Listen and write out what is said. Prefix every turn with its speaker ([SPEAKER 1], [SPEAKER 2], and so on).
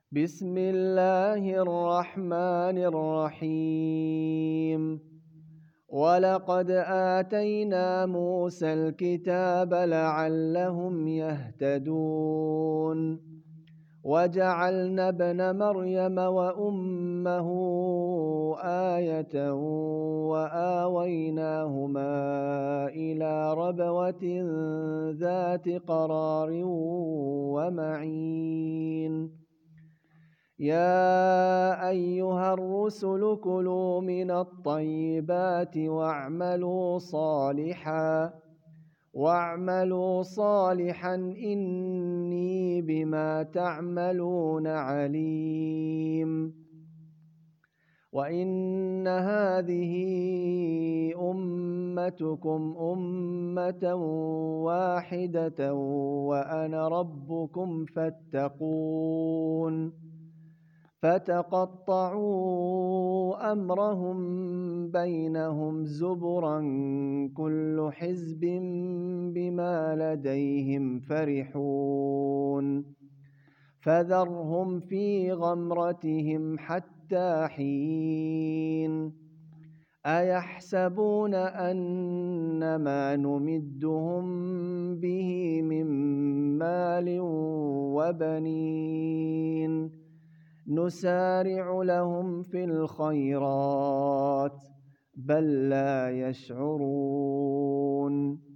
[SPEAKER 1] بسم الله الرحمن الرحيم ولقد آتينا موسى الكتاب لعلهم يهتدون وجعلنا ابن مريم وأمه آية وآويناهما إلى ربوة ذات قرار ومعين يا أيها الرسل كلوا من الطيبات واعملوا صالحا إني بما تعملون عليم وإن هذه أمتكم أمة واحدة وأنا ربكم فاتقون فتقطعوا أمرهم بينهم زبرا كل حزب بما لديهم فرحون فذرهم في غمرتهم حتى حين أيحسبون أن ما نمدهم به من مال وبنين نسارع لهم في الخيرات بل لا يشعرون